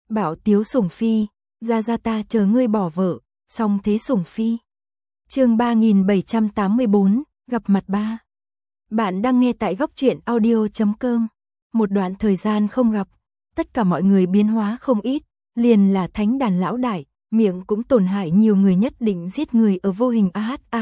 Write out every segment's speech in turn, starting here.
Bảo Tiếu Sủng Phi, ra ta chờ ngươi bỏ vợ, song thế Sủng Phi. Chương 3784, gặp mặt ba. Bạn đang nghe tại góc truyện audio.com. Một đoạn thời gian không gặp, tất cả mọi người biến hóa không ít, liền là thánh đàn lão đại, miệng cũng tổn hại nhiều người nhất định giết người ở vô hình.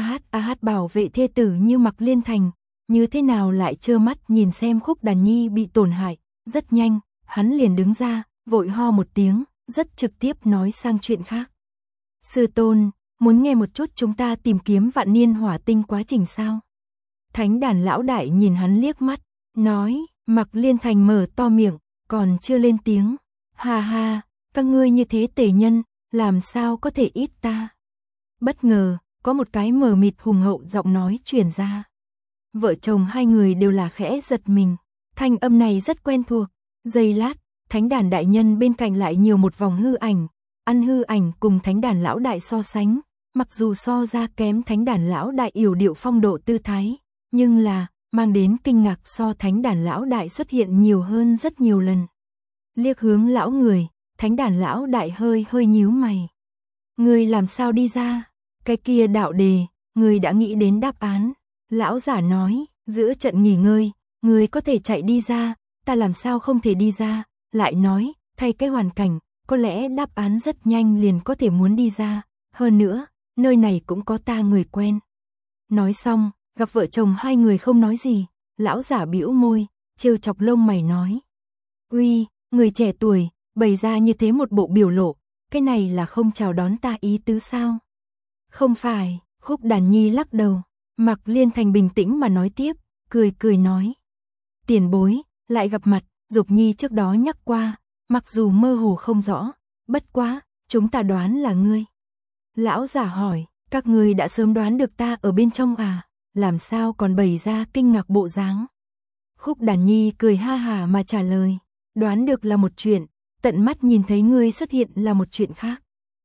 Bảo vệ thê tử như Mạc Liên Thành, như thế nào lại trơ mắt nhìn xem Khúc Đàn Nhi bị tổn hại. Rất nhanh, hắn liền đứng ra, vội ho một tiếng, rất trực tiếp nói sang chuyện khác. Sư tôn, muốn nghe một chút chúng ta tìm kiếm vạn niên hỏa tinh quá trình sao? Thánh đàn lão đại nhìn hắn liếc mắt, nói. Mạc Liên Thành mở to miệng, còn chưa lên tiếng. Ha ha, các ngươi như thế tể nhân, làm sao có thể ít ta? Bất ngờ, có một cái mờ mịt hùng hậu giọng nói truyền ra. Vợ chồng hai người đều là khẽ giật mình, thanh âm này rất quen thuộc. Giây lát, thánh đàn đại nhân bên cạnh lại nhiều một vòng hư ảnh, ăn hư ảnh cùng thánh đàn lão đại so sánh, mặc dù so ra kém thánh đàn lão đại yểu điệu phong độ tư thái, nhưng là mang đến kinh ngạc so thánh đàn lão đại xuất hiện nhiều hơn rất nhiều lần. Liếc hướng lão người, thánh đàn lão đại hơi nhíu mày. Người làm sao đi ra? Cái kia đạo đề, người đã nghĩ đến đáp án. Lão giả nói, giữa trận nghỉ ngơi, người có thể chạy đi ra, ta làm sao không thể đi ra? Lại nói, thay cái hoàn cảnh, có lẽ đáp án rất nhanh liền có thể muốn đi ra. Hơn nữa, nơi này cũng có ta người quen. Nói xong, gặp vợ chồng hai người không nói gì, lão giả bĩu môi, trêu chọc lông mày nói. Uy, người trẻ tuổi, bày ra như thế một bộ biểu lộ, cái này là không chào đón ta ý tứ sao? Không phải, Khúc Đàn Nhi lắc đầu, Mạc Liên Thành bình tĩnh mà nói tiếp, cười nói. Tiền bối, lại gặp mặt, Dục Nhi trước đó nhắc qua, mặc dù mơ hồ không rõ, bất quá, chúng ta đoán là ngươi. Lão giả hỏi, các ngươi đã sớm đoán được ta ở bên trong à? Làm sao còn bày ra kinh ngạc bộ dáng? Khúc Đàn Nhi cười ha hà mà trả lời, đoán được là một chuyện, tận mắt nhìn thấy ngươi xuất hiện là một chuyện khác.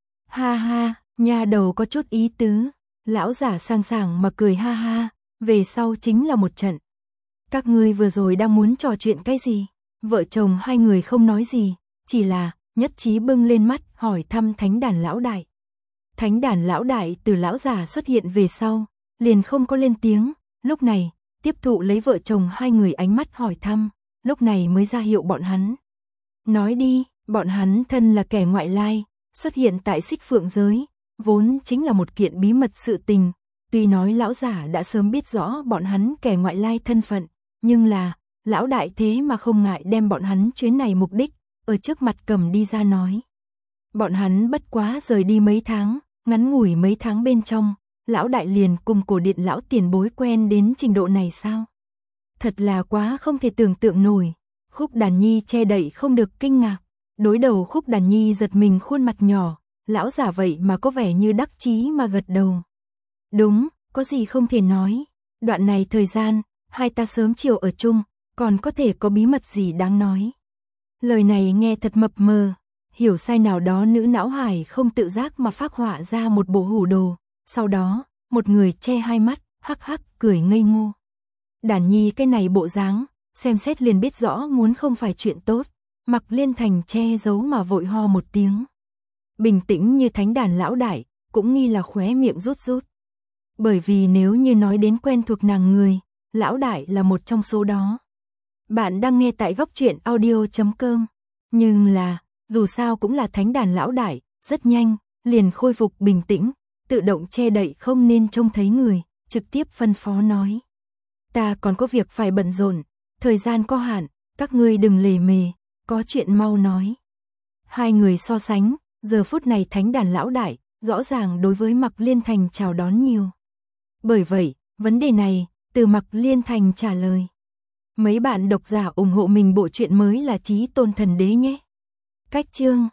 Ha ha, nha đầu có chút ý tứ. Lão giả sang sảng mà cười ha ha, về sau chính là một trận. Các ngươi vừa rồi đang muốn trò chuyện cái gì? Vợ chồng hai người không nói gì, chỉ là nhất trí bưng lên mắt hỏi thăm thánh đàn lão đại. Thánh đàn lão đại từ lão giả xuất hiện về sau, liền không có lên tiếng, lúc này, tiếp thụ lấy vợ chồng hai người ánh mắt hỏi thăm, lúc này mới ra hiệu bọn hắn. Nói đi, bọn hắn thân là kẻ ngoại lai, xuất hiện tại Xích Phượng giới, vốn chính là một kiện bí mật sự tình, tuy nói lão giả đã sớm biết rõ bọn hắn kẻ ngoại lai thân phận, nhưng là, lão đại thế mà không ngại đem bọn hắn chuyến này mục đích, ở trước mặt cầm đi ra nói. Bọn hắn bất quá rời đi mấy tháng, ngắn ngủi mấy tháng bên trong, lão đại liền cùng cổ điện lão tiền bối quen đến trình độ này sao? Thật là quá không thể tưởng tượng nổi. Khúc Đàn Nhi che đậy không được kinh ngạc, đối đầu Khúc Đàn Nhi giật mình khuôn mặt nhỏ, lão giả vậy mà có vẻ như đắc chí mà gật đầu. Đúng, có gì không thể nói, đoạn này thời gian, hai ta sớm chiều ở chung, còn có thể có bí mật gì đáng nói. Lời này nghe thật mập mờ, hiểu sai nào đó nữ não hải không tự giác mà phác họa ra một bộ hủ đồ, sau đó, một người che hai mắt, hắc hắc cười ngây ngô. Đàn Nhi cái này bộ dáng, xem xét liền biết rõ muốn không phải chuyện tốt, Mạc Liên Thành che giấu mà vội ho một tiếng. Bình tĩnh như thánh đàn lão đại, cũng nghi là khóe miệng rút. Bởi vì nếu như nói đến quen thuộc nàng người, lão đại là một trong số đó. Bạn đang nghe tại góc truyện audio.com, nhưng là, dù sao cũng là thánh đàn lão đại, rất nhanh, liền khôi phục bình tĩnh, tự động che đậy không nên trông thấy người, trực tiếp phân phó nói. Ta còn có việc phải bận rộn, thời gian có hạn, các ngươi đừng lề mề, có chuyện mau nói. Hai người so sánh, giờ phút này thánh đàn lão đại, rõ ràng đối với Mạc Liên Thành chào đón nhiều. Bởi vậy, vấn đề này, từ Mạc Liên Thành trả lời. Mấy bạn độc giả ủng hộ mình bộ truyện mới là Chí Tôn Thần Đế nhé. Cách chương